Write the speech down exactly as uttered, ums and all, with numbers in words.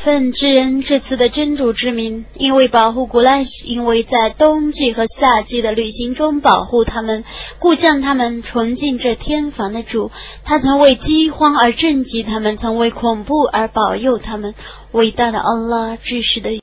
份之人这次的真主之名，因为保护古兰西，因为在冬季和夏季的旅行中保护他们，故将他们纯净这天房的主。他曾为饥荒而震击他们，曾为恐怖而保佑他们。伟大的安拉，至实的